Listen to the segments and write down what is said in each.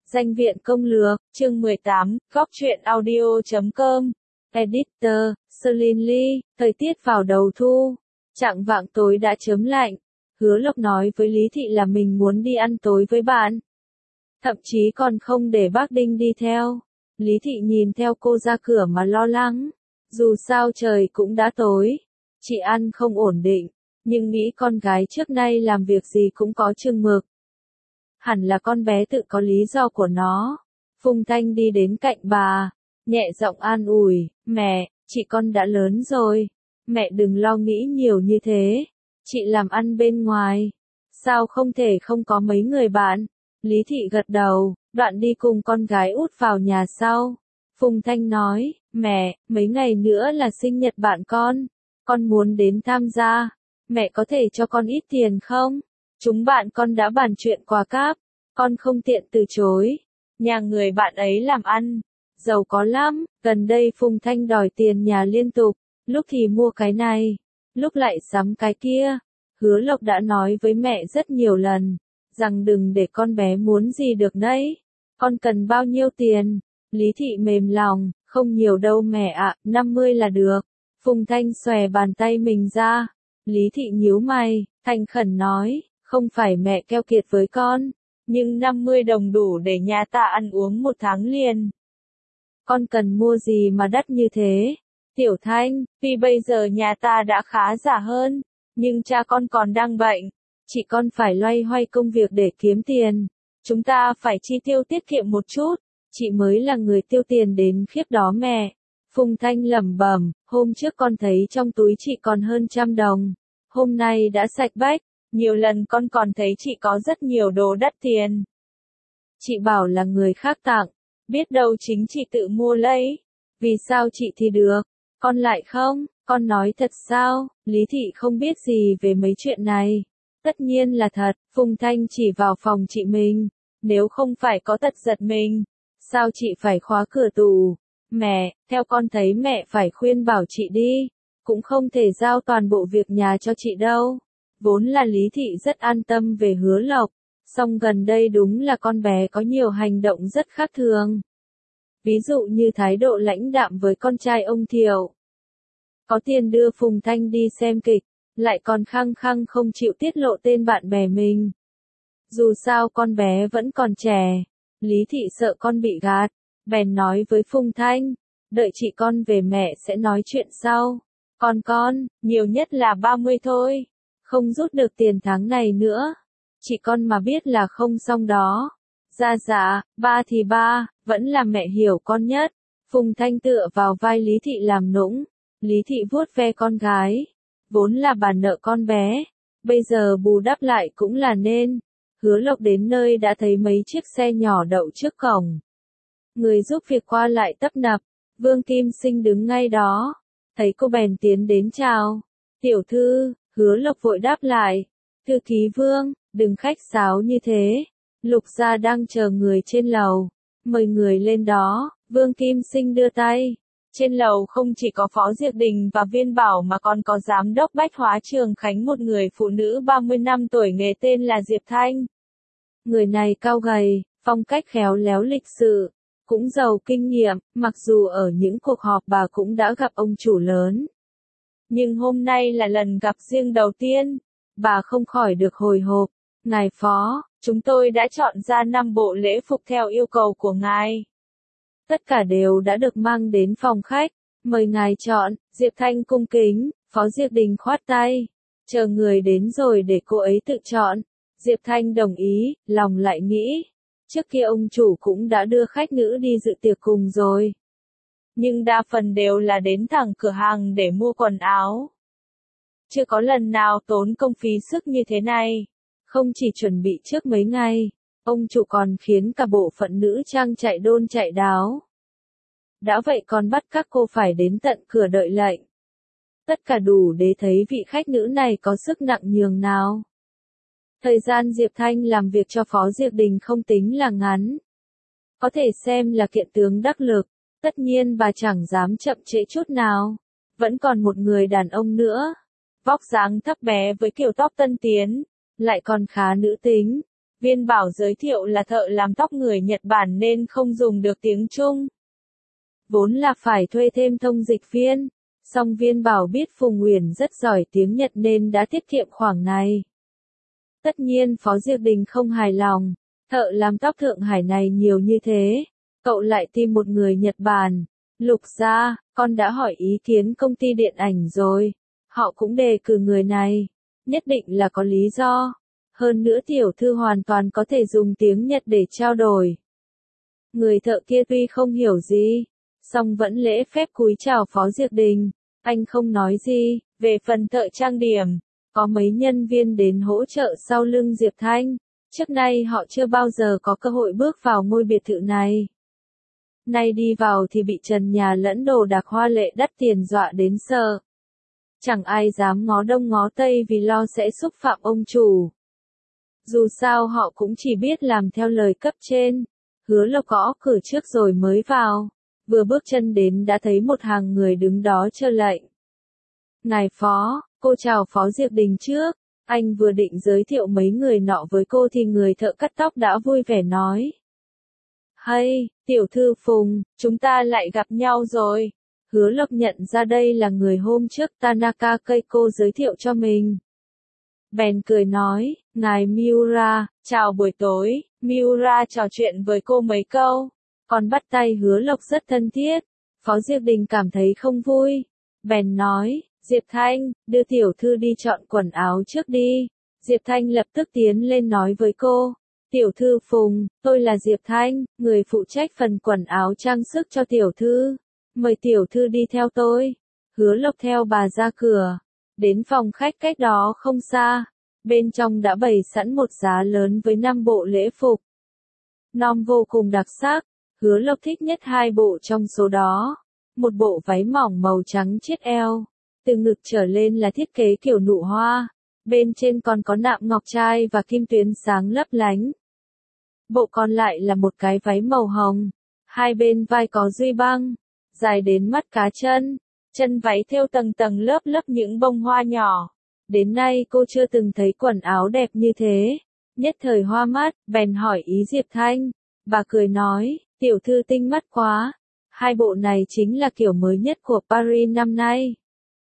Danh viện công lược, chương 18, góc truyện audio.com. Editor, Celine Lee, thời tiết vào đầu thu. Chạng vạng tối đã chớm lạnh. Hứa Lộc nói với Lý Thị là mình muốn đi ăn tối với bạn. Thậm chí còn không để bác Đinh đi theo. Lý Thị nhìn theo cô ra cửa mà lo lắng. Dù sao trời cũng đã tối. Chị ăn không ổn định. Nhưng nghĩ con gái trước nay làm việc gì cũng có chừng mực. Hẳn là con bé tự có lý do của nó. Phùng Thanh đi đến cạnh bà, nhẹ giọng an ủi, mẹ, chị con đã lớn rồi. Mẹ đừng lo nghĩ nhiều như thế. Chị làm ăn bên ngoài. Sao không thể không có mấy người bạn? Lý Thị gật đầu, đoạn đi cùng con gái út vào nhà sau. Phùng Thanh nói, mẹ, mấy ngày nữa là sinh nhật bạn con muốn đến tham gia. Mẹ có thể cho con ít tiền không? Chúng bạn con đã bàn chuyện quà cáp, con không tiện từ chối. Nhà người bạn ấy làm ăn, giàu có lắm, gần đây Phùng Thanh đòi tiền nhà liên tục, lúc thì mua cái này, lúc lại sắm cái kia. Hứa Lộc đã nói với mẹ rất nhiều lần, rằng đừng để con bé muốn gì được đấy. Con cần bao nhiêu tiền? Lý Thị mềm lòng, không nhiều đâu mẹ ạ, 50 là được. Phùng Thanh xòe bàn tay mình ra. Lý Thị nhíu mày, thành khẩn nói, không phải mẹ keo kiệt với con, nhưng 50 đồng đủ để nhà ta ăn uống một tháng liền. Con cần mua gì mà đắt như thế? Tiểu Thanh, vì bây giờ nhà ta đã khá giả hơn, nhưng cha con còn đang bệnh. Chị con phải loay hoay công việc để kiếm tiền. Chúng ta phải chi tiêu tiết kiệm một chút. Chị mới là người tiêu tiền đến khiếp đó mẹ. Phùng Thanh lẩm bẩm, hôm trước con thấy trong túi chị còn hơn 100 đồng. Hôm nay đã sạch bách. Nhiều lần con còn thấy chị có rất nhiều đồ đắt tiền. Chị bảo là người khác tặng, biết đâu chính chị tự mua lấy. Vì sao chị thì được, con lại không? Con nói thật sao? Lý Thị không biết gì về mấy chuyện này. Tất nhiên là thật. Phùng Thanh chỉ vào phòng chị mình. Nếu không phải có tật giật mình, sao chị phải khóa cửa tủ? Mẹ, theo con thấy mẹ phải khuyên bảo chị đi. Cũng không thể giao toàn bộ việc nhà cho chị đâu. Vốn là Lý Thị rất an tâm về Hứa Lộc, song gần đây đúng là con bé có nhiều hành động rất khác thường. Ví dụ như thái độ lãnh đạm với con trai ông Thiệu. Có tiền đưa Phùng Thanh đi xem kịch, lại còn khăng khăng không chịu tiết lộ tên bạn bè mình. Dù sao con bé vẫn còn trẻ, Lý Thị sợ con bị gạt, bèn nói với Phùng Thanh, đợi chị con về mẹ sẽ nói chuyện sau. Con, nhiều nhất là 30 thôi. Không rút được tiền tháng này nữa. Chị con mà biết là không xong đó. Dạ, ba thì ba, vẫn là mẹ hiểu con nhất. Phùng Thanh tựa vào vai Lý Thị làm nũng. Lý Thị vuốt ve con gái. Vốn là bà nợ con bé. Bây giờ bù đắp lại cũng là nên. Hứa Lộc đến nơi đã thấy mấy chiếc xe nhỏ đậu trước cổng. Người giúp việc qua lại tấp nập. Vương Kim Sinh đứng ngay đó. Thấy cô bèn tiến đến chào. Tiểu thư. Hứa Lộc vội đáp lại, thư ký Vương, đừng khách sáo như thế, Lục gia đang chờ người trên lầu, mời người lên đó. Vương Kim Sinh đưa tay, trên lầu không chỉ có Phó Diệp Đình và Viên Bảo mà còn có Giám đốc Bách Hóa Trường Khánh, một người phụ nữ 30 năm tuổi nghề tên là Diệp Thanh. Người này cao gầy, phong cách khéo léo lịch sự, cũng giàu kinh nghiệm, mặc dù ở những cuộc họp bà cũng đã gặp ông chủ lớn. Nhưng hôm nay là lần gặp riêng đầu tiên, bà không khỏi được hồi hộp. Ngài Phó, chúng tôi đã chọn ra 5 bộ lễ phục theo yêu cầu của ngài. Tất cả đều đã được mang đến phòng khách, mời ngài chọn. Diệp Thanh cung kính, Phó Diệp Đình khoát tay, chờ người đến rồi để cô ấy tự chọn. Diệp Thanh đồng ý, lòng lại nghĩ, trước kia ông chủ cũng đã đưa khách nữ đi dự tiệc cùng rồi. Nhưng đa phần đều là đến thẳng cửa hàng để mua quần áo. Chưa có lần nào tốn công phí sức như thế này. Không chỉ chuẩn bị trước mấy ngày, ông chủ còn khiến cả bộ phận nữ trang chạy đôn chạy đáo. Đã vậy còn bắt các cô phải đến tận cửa đợi lệnh. Tất cả đủ để thấy vị khách nữ này có sức nặng nhường nào. Thời gian Diệp Thanh làm việc cho Phó Diệp Đình không tính là ngắn. Có thể xem là kiện tướng đắc lực. Tất nhiên bà chẳng dám chậm trễ chút nào. Vẫn còn một người đàn ông nữa. Vóc dáng thấp bé với kiểu tóc tân tiến. Lại còn khá nữ tính. Viên Bảo giới thiệu là thợ làm tóc người Nhật Bản nên không dùng được tiếng Trung. Vốn là phải thuê thêm thông dịch viên, song Viên Bảo biết Phùng Uyển rất giỏi tiếng Nhật nên đã tiết kiệm khoản này. Tất nhiên Phó Diệp Đình không hài lòng, thợ làm tóc Thượng Hải này nhiều như thế, cậu lại tìm một người Nhật Bản. Lục gia, con đã hỏi ý kiến công ty điện ảnh rồi, họ cũng đề cử người này, nhất định là có lý do. Hơn nữa tiểu thư hoàn toàn có thể dùng tiếng Nhật để trao đổi. Người thợ kia tuy không hiểu gì, song vẫn lễ phép cúi chào Phó Diệp Đình, anh không nói gì. Về phần thợ trang điểm, có mấy nhân viên đến hỗ trợ sau lưng Diệp Thanh, trước nay họ chưa bao giờ có cơ hội bước vào ngôi biệt thự này. Nay đi vào thì bị trần nhà lẫn đồ đạc hoa lệ đắt tiền dọa đến sợ. Chẳng ai dám ngó đông ngó tây vì lo sẽ xúc phạm ông chủ. Dù sao họ cũng chỉ biết làm theo lời cấp trên. Hứa Lộc gõ cửa trước rồi mới vào. Vừa bước chân đến đã thấy một hàng người đứng đó chờ lệnh. Ngài Phó, cô chào Phó Diệp Đình trước. Anh vừa định giới thiệu mấy người nọ với cô thì người thợ cắt tóc đã vui vẻ nói. Hay, tiểu thư Phùng, chúng ta lại gặp nhau rồi. Hứa Lộc nhận ra đây là người hôm trước Tanaka Keiko giới thiệu cho mình. Bèn cười nói, ngài Miura, chào buổi tối. Miura trò chuyện với cô mấy câu, còn bắt tay Hứa Lộc rất thân thiết. Phó Diệp Đình cảm thấy không vui, bèn nói, Diệp Thanh, đưa tiểu thư đi chọn quần áo trước đi. Diệp Thanh lập tức tiến lên nói với cô, tiểu thư Phùng, tôi là Diệp Thanh, người phụ trách phần quần áo trang sức cho tiểu thư. Mời tiểu thư đi theo tôi. Hứa Lộc theo bà ra cửa, đến phòng khách cách đó không xa. Bên trong đã bày sẵn một giá lớn với 5 bộ lễ phục. Nom vô cùng đặc sắc, Hứa Lộc thích nhất 2 bộ trong số đó. Một bộ váy mỏng màu trắng chiết eo, từ ngực trở lên là thiết kế kiểu nụ hoa, bên trên còn có nạm ngọc trai và kim tuyến sáng lấp lánh. Bộ còn lại là một cái váy màu hồng, hai bên vai có duy băng, dài đến mắt cá chân, chân váy thêu tầng tầng lớp lớp những bông hoa nhỏ. Đến nay cô chưa từng thấy quần áo đẹp như thế, nhất thời hoa mắt, bèn hỏi ý Diệp Thanh. Bà cười nói, tiểu thư tinh mắt quá, 2 bộ này chính là kiểu mới nhất của Paris năm nay.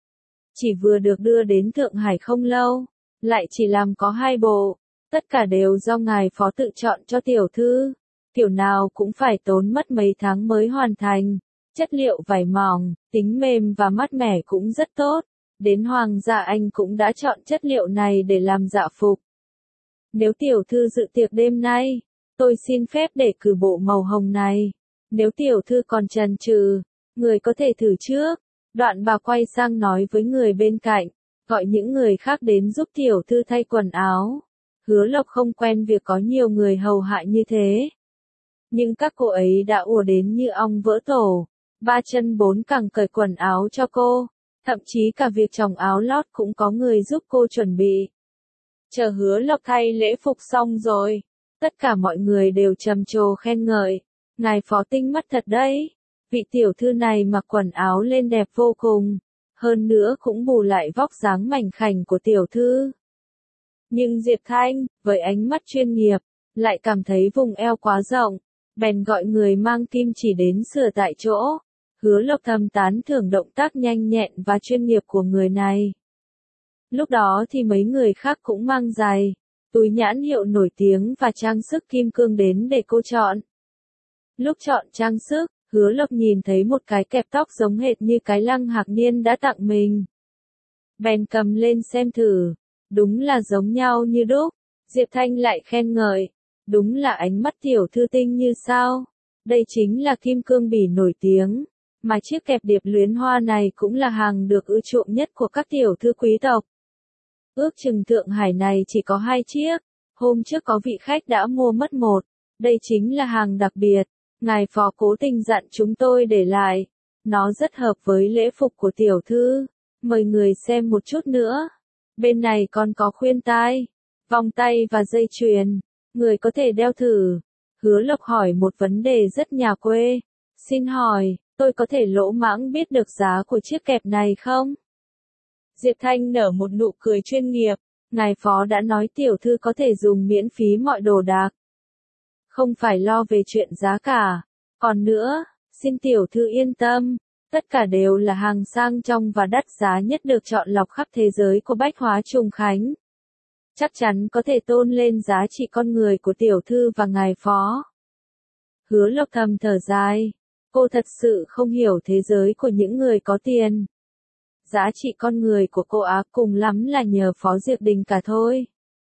Chỉ vừa được đưa đến Thượng Hải không lâu, lại chỉ làm có 2 bộ, tất cả đều do ngài Phó tự chọn cho tiểu thư, kiểu nào cũng phải tốn mất mấy tháng mới hoàn thành. Chất liệu vải mỏng, tính mềm và mát mẻ cũng rất tốt. Đến Hoàng gia Anh cũng đã chọn chất liệu này để làm dạ phục. Nếu tiểu thư dự tiệc đêm nay, tôi xin phép để cử bộ màu hồng này. Nếu tiểu thư còn chần chừ, người có thể thử trước. Đoạn bà quay sang nói với người bên cạnh, gọi những người khác đến giúp tiểu thư thay quần áo. Hứa Lộc không quen việc có nhiều người hầu hạ như thế. Nhưng các cô ấy đã ùa đến như ong vỡ tổ, 3 chân 4 cẳng cởi quần áo cho cô. Thậm chí cả việc chồng áo lót cũng có người giúp cô chuẩn bị. Chờ Hứa Lộc thay lễ phục xong rồi, tất cả mọi người đều trầm trồ khen ngợi. Ngài Phó tinh mắt thật đấy, vị tiểu thư này mặc quần áo lên đẹp vô cùng, hơn nữa cũng bù lại vóc dáng mảnh khảnh của tiểu thư. Nhưng Diệp Thanh, với ánh mắt chuyên nghiệp, lại cảm thấy vùng eo quá rộng, bèn gọi người mang kim chỉ đến sửa tại chỗ. Hứa Lộc thầm tán thưởng động tác nhanh nhẹn và chuyên nghiệp của người này. Lúc đó thì mấy người khác cũng mang giày, túi nhãn hiệu nổi tiếng và trang sức kim cương đến để cô chọn. Lúc chọn trang sức, Hứa Lộc nhìn thấy một cái kẹp tóc giống hệt như cái Lăng Hạc Niên đã tặng mình. Bèn cầm lên xem thử, đúng là giống nhau như đúc. Diệp Thanh lại khen ngợi, đúng là ánh mắt tiểu thư tinh như sao. Đây chính là kim cương bỉ nổi tiếng. Mà chiếc kẹp điệp luyến hoa này cũng là hàng được ưa chuộng nhất của các tiểu thư quý tộc. Ước chừng Thượng Hải này chỉ có 2 chiếc, hôm trước có vị khách đã mua mất 1, đây chính là hàng đặc biệt, ngài Phó cố tình dặn chúng tôi để lại, nó rất hợp với lễ phục của tiểu thư, mời người xem một chút nữa. Bên này còn có khuyên tai, vòng tay và dây chuyền, người có thể đeo thử. Hứa Lộc hỏi một vấn đề rất nhà quê, xin hỏi, tôi có thể lỗ mãng biết được giá của chiếc kẹp này không? Diệp Thanh nở một nụ cười chuyên nghiệp, ngài phó đã nói tiểu thư có thể dùng miễn phí mọi đồ đạc. Không phải lo về chuyện giá cả. Còn nữa, xin tiểu thư yên tâm, tất cả đều là hàng sang trọng và đắt giá nhất được chọn lọc khắp thế giới của Bách Hóa Trùng Khánh. Chắc chắn có thể tôn lên giá trị con người của tiểu thư và ngài phó. Hứa Lộc thầm thở dài. Cô thật sự không hiểu thế giới của những người có tiền. Giá trị con người của cô á cùng lắm là nhờ Phó Diệp Đình cả thôi.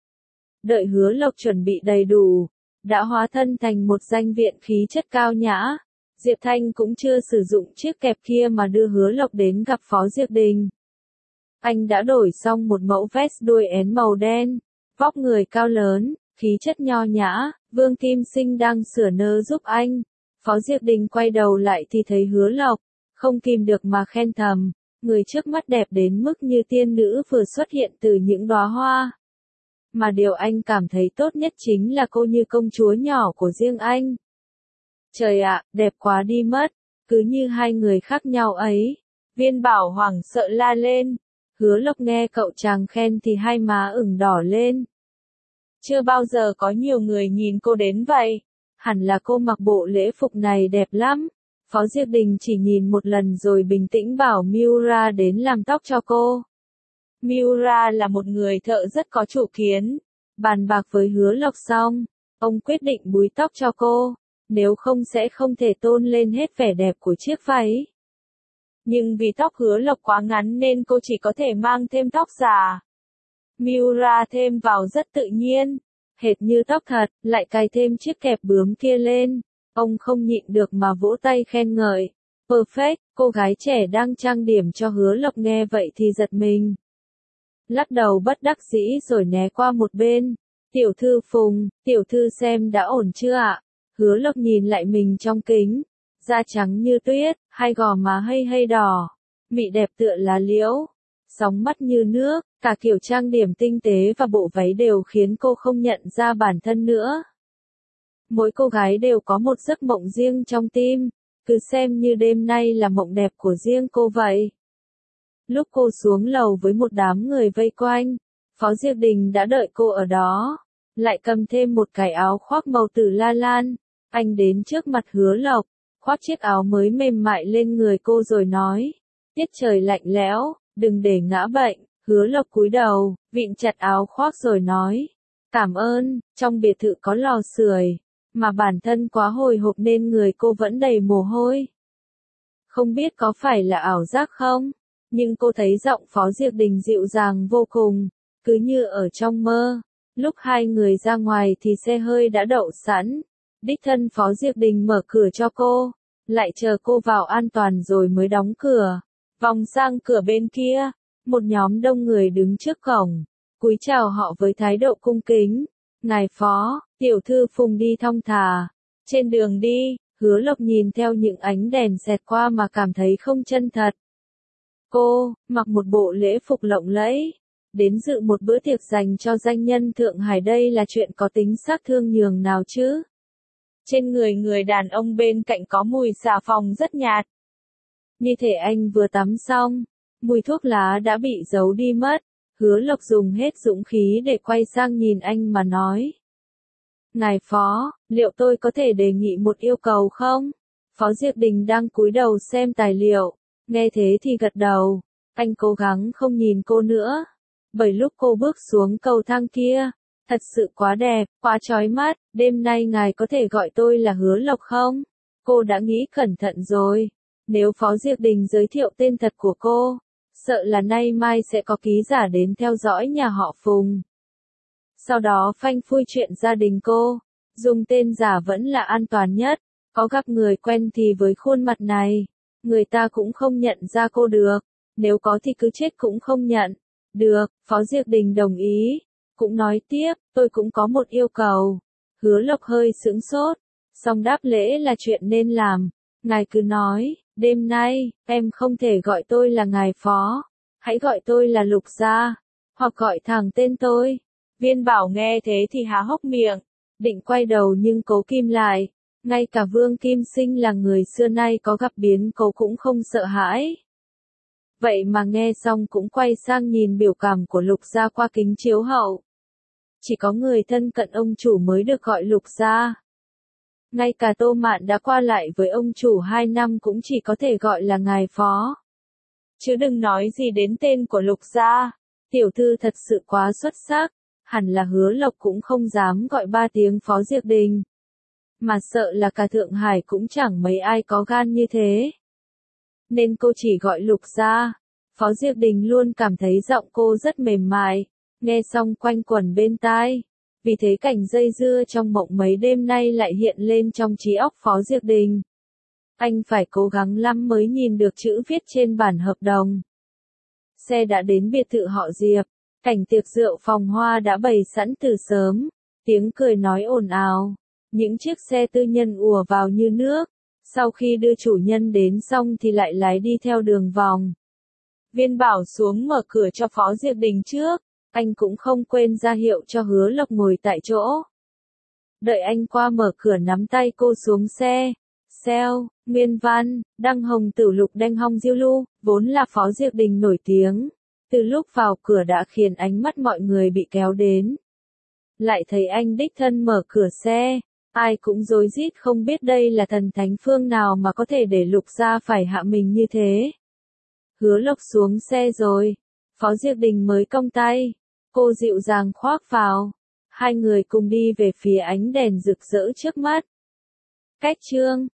Đợi Hứa Lộc chuẩn bị đầy đủ, đã hóa thân thành một danh viện khí chất cao nhã. Diệp Thanh cũng chưa sử dụng chiếc kẹp kia mà đưa Hứa Lộc đến gặp Phó Diệp Đình. Anh đã đổi xong một mẫu vest đuôi én màu đen, vóc người cao lớn, khí chất nho nhã. Vương Kim Sinh đang sửa nơ giúp anh. Phó Diệp Đình quay đầu lại thì thấy Hứa Lộc, không kìm được mà khen thầm, người trước mắt đẹp đến mức như tiên nữ vừa xuất hiện từ những đóa hoa. Mà điều anh cảm thấy tốt nhất chính là cô như công chúa nhỏ của riêng anh. Trời ạ, đẹp quá đi mất, cứ như hai người khác nhau ấy. Viên Bảo hoảng sợ la lên. Hứa Lộc nghe cậu chàng khen thì hai má ửng đỏ lên. Chưa bao giờ có nhiều người nhìn cô đến vậy. Hẳn là cô mặc bộ lễ phục này đẹp lắm. Phó Diệp Đình chỉ nhìn một lần rồi bình tĩnh bảo Miura đến làm tóc cho cô. Miura là một người thợ rất có chủ kiến. Bàn bạc với Hứa Lộc xong, ông quyết định búi tóc cho cô. Nếu không sẽ không thể tôn lên hết vẻ đẹp của chiếc váy. Nhưng vì tóc Hứa Lộc quá ngắn nên cô chỉ có thể mang thêm tóc giả. Miura thêm vào rất tự nhiên, hệt như tóc thật, lại cài thêm chiếc kẹp bướm kia lên. Ông không nhịn được mà vỗ tay khen ngợi. Perfect, cô gái trẻ đang trang điểm cho Hứa Lộc nghe vậy thì giật mình. Lắc đầu bất đắc dĩ rồi né qua một bên. Tiểu thư Phùng, tiểu thư xem đã ổn chưa ạ? Hứa Lộc nhìn lại mình trong kính. Da trắng như tuyết, hai gò má hay đỏ. Mị đẹp tựa lá liễu. Sóng mắt như nước, cả kiểu trang điểm tinh tế và bộ váy đều khiến cô không nhận ra bản thân nữa. Mỗi cô gái đều có một giấc mộng riêng trong tim, cứ xem như đêm nay là mộng đẹp của riêng cô vậy. Lúc cô xuống lầu với một đám người vây quanh, Phó Diệp Đình đã đợi cô ở đó, lại cầm thêm một cái áo khoác màu tử la lan. Anh đến trước mặt Hứa Lộc, khoác chiếc áo mới mềm mại lên người cô rồi nói, tiết trời lạnh lẽo, đừng để ngã bệnh. Hứa Lộc cúi đầu, vịn chặt áo khoác rồi nói, cảm ơn. Trong biệt thự có lò sưởi, mà bản thân quá hồi hộp nên người cô vẫn đầy mồ hôi. Không biết có phải là ảo giác không, nhưng cô thấy giọng Phó Diệp Đình dịu dàng vô cùng, cứ như ở trong mơ. Lúc hai người ra ngoài thì xe hơi đã đậu sẵn. Đích thân Phó Diệp Đình mở cửa cho cô, lại chờ cô vào an toàn rồi mới đóng cửa. Vòng sang cửa bên kia, một nhóm đông người đứng trước cổng, cúi chào họ với thái độ cung kính. Ngài Phó, tiểu thư Phùng đi thong thả. Trên đường đi, Hứa Lộc nhìn theo những ánh đèn xẹt qua mà cảm thấy không chân thật. Cô, mặc một bộ lễ phục lộng lẫy, đến dự một bữa tiệc dành cho danh nhân Thượng Hải, đây là chuyện có tính xác thương nhường nào chứ? Trên người người đàn ông bên cạnh có mùi xà phòng rất nhạt. Như thể anh vừa tắm xong, mùi thuốc lá đã bị giấu đi mất. Hứa Lộc dùng hết dũng khí để quay sang nhìn anh mà nói. Ngài Phó, liệu tôi có thể đề nghị một yêu cầu không? Phó Diệp Đình đang cúi đầu xem tài liệu, nghe thế thì gật đầu. Anh cố gắng không nhìn cô nữa, bởi lúc cô bước xuống cầu thang kia, thật sự quá đẹp, quá chói mắt. Đêm nay ngài có thể gọi tôi là Hứa Lộc không? Cô đã nghĩ cẩn thận rồi. Nếu Phó Diệp Đình giới thiệu tên thật của cô, sợ là nay mai sẽ có ký giả đến theo dõi nhà họ Phùng. Sau đó phanh phui chuyện gia đình cô, dùng tên giả vẫn là an toàn nhất. Có gặp người quen thì với khuôn mặt này, người ta cũng không nhận ra cô được. Nếu có thì cứ chết cũng không nhận. Được, Phó Diệp Đình đồng ý. Cũng nói tiếp, tôi cũng có một yêu cầu. Hứa Lộc hơi sững sốt, song đáp lễ là chuyện nên làm. Ngài cứ nói, đêm nay, em không thể gọi tôi là ngài Phó. Hãy gọi tôi là Lục gia, hoặc gọi thẳng tên tôi. Viên Bảo nghe thế thì há hốc miệng, định quay đầu nhưng cố kìm lại. Ngay cả Vương Kim Sinh là người xưa nay có gặp biến cố cũng không sợ hãi. Vậy mà nghe xong cũng quay sang nhìn biểu cảm của Lục gia qua kính chiếu hậu. Chỉ có người thân cận ông chủ mới được gọi Lục gia. Ngay cả Tô Mạn đã qua lại với ông chủ 2 năm cũng chỉ có thể gọi là ngài phó. Chứ đừng nói gì đến tên của Lục gia. Tiểu thư thật sự quá xuất sắc, hẳn là Hứa Lộc cũng không dám gọi 3 tiếng Phó Diệp Đình. Mà sợ là cả Thượng Hải cũng chẳng mấy ai có gan như thế. Nên cô chỉ gọi Lục gia. Phó Diệp Đình luôn cảm thấy giọng cô rất mềm mại, nghe xong quanh quẩn bên tai. Vì thế cảnh dây dưa trong mộng mấy đêm nay lại hiện lên trong trí óc Phó Diệp Đình. Anh phải cố gắng lắm mới nhìn được chữ viết trên bản hợp đồng. Xe đã đến biệt thự họ Diệp, cảnh tiệc rượu phòng hoa đã bày sẵn từ sớm, tiếng cười nói ồn ào, những chiếc xe tư nhân ùa vào như nước, sau khi đưa chủ nhân đến xong thì lại lái đi theo đường vòng. Viên Bảo xuống mở cửa cho Phó Diệp Đình trước, anh cũng không quên ra hiệu cho Hứa Lộc ngồi tại chỗ. Đợi anh qua mở cửa nắm tay cô xuống xe. Seo, Nguyên Văn, Đăng Hồng Tử Lục Đanh Hong Diêu Lu, vốn là Phó Diệp Đình nổi tiếng. Từ lúc vào cửa đã khiến ánh mắt mọi người bị kéo đến. Lại thấy anh đích thân mở cửa xe, ai cũng rối rít không biết đây là thần thánh phương nào mà có thể để Lục gia phải hạ mình như thế. Hứa Lộc xuống xe rồi, Phó Diệp Đình mới cong tay, cô dịu dàng khoác vào. Hai người cùng đi về phía ánh đèn rực rỡ trước mắt. Cách chương